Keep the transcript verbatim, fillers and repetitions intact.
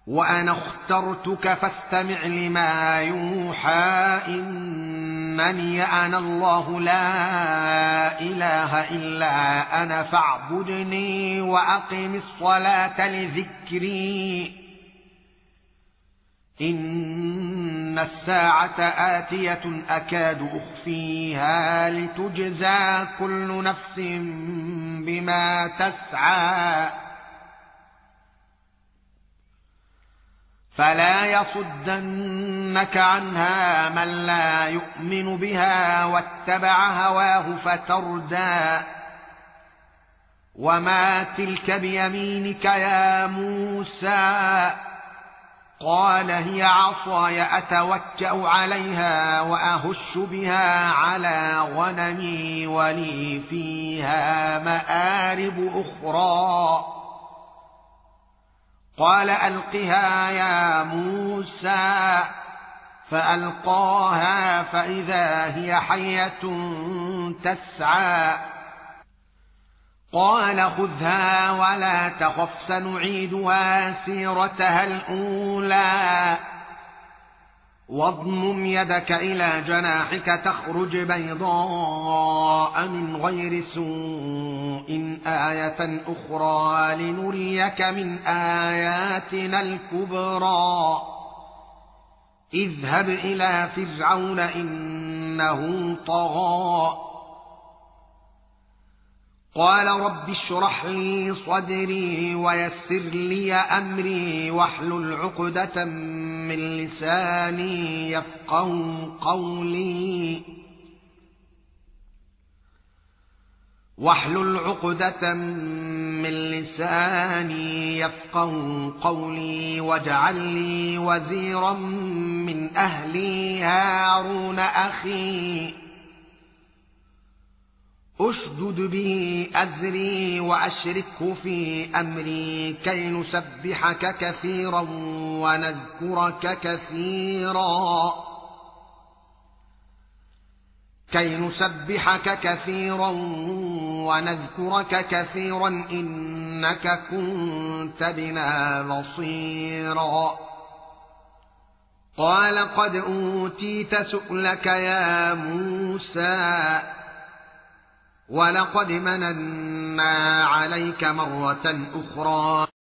وأنا اخترتك فاستمع لما يوحى إنني أنا الله لا إله إلا أنا فاعبدني وأقم الصلاة لذكري إن الساعة آتية أكاد أخفيها لتجزى كل نفس بما تسعى فلا يصدنك عنها من لا يؤمن بها واتبع هواه فتردى وما تلك بيمينك يا موسى قال هي عصاي أتوكأ عليها وأهش بها على غنمي ولي فيها مآرب أخرى قال ألقها يا موسى فألقاها فإذا هي حية تسعى قال خذها ولا تخف سنعيدها سيرتها الأولى واضمم يدك إلى جناحك تخرج بيضاء من غير سوء آية أخرى لنريك من آياتنا الكبرى اذهب إلى فرعون إنه طغى قال رب اشرح لي صدري ويسر لي أمري واحلل عقدة من لساني يفقهوا قولي واحلل عقدة من لساني يفقهوا قولي واجعل لي وزيرا من أهلي هارون أخي أشدد به أزري وأشركه في أمري كي نسبحك كثيرا ونذكرك كثيرا كي نسبحك كثيرا ونذكرك كثيرا إنك كنت بنا بصيرا قال قد أوتيت سؤلك يا موسى ولقد مننا عليك مرة أخرى